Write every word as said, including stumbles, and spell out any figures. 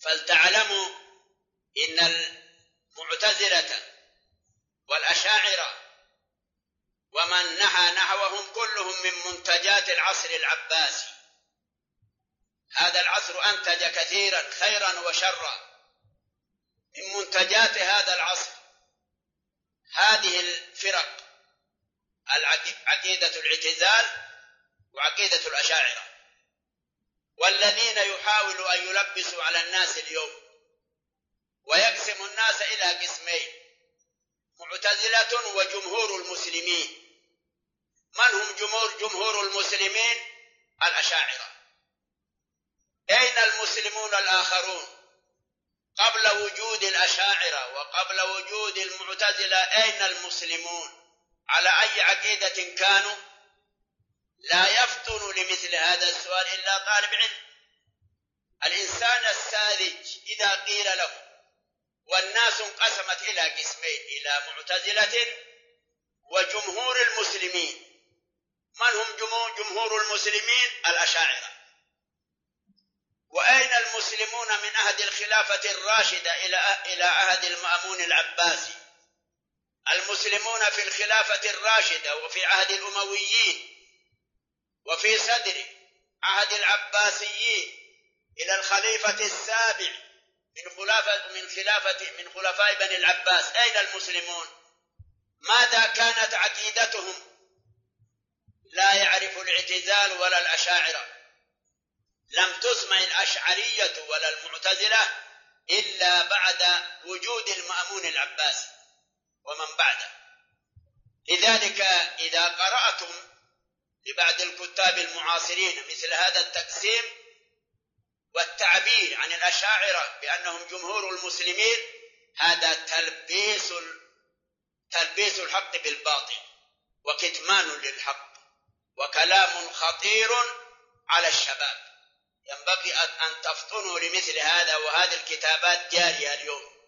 فلتعلموا إن المعتزلة والأشاعرة ومن نحى نحوهم كلهم من منتجات العصر العباسي. هذا العصر أنتج كثيرا خيرا وشرا. من منتجات هذا العصر هذه الفرق: عقيدة الاعتزال وعقيدة الأشاعرة، والذين يحاولوا أن يلبسوا على الناس اليوم ويقسم الناس إلى قسمين: معتزلة وجمهور المسلمين. من هم جمهور جمهور المسلمين؟ الأشاعرة. أين المسلمون الآخرون؟ قبل وجود الأشاعرة وقبل وجود المعتزلة أين المسلمون؟ على أي عقيدة كانوا؟ لا يفطن لمثل هذا السؤال إلا طالب علم. الإنسان الساذج إذا قيل له والناس انقسمت إلى قسمين: إلى معتزلة وجمهور المسلمين. من هم جمهور المسلمين؟ الأشاعرة. وأين المسلمون من عهد الخلافة الراشدة إلى إلى عهد المأمون العباسي؟ المسلمون في الخلافة الراشدة وفي عهد الأمويين وفي صدر عهد العباسيين إلى الخليفة السابع من خلافة من خلافة من خلفاء بني العباس، أين المسلمون؟ ماذا كانت عقيدتهم؟ لا يعرف الاعتزال ولا الأشاعرة. لم تسمع الأشعرية ولا المعتزلة إلا بعد وجود المأمون العباسي ومن بعده. لذلك إذا قرأتم لبعض الكتاب المعاصرين مثل هذا التقسيم والتعبير عن الأشاعرة بأنهم جمهور المسلمين، هذا تلبيس تلبيس الحق بالباطل وكتمان للحق وكلام خطير على الشباب. ينبغي أن تفطنوا لمثل هذا، وهذه الكتابات جارية اليوم.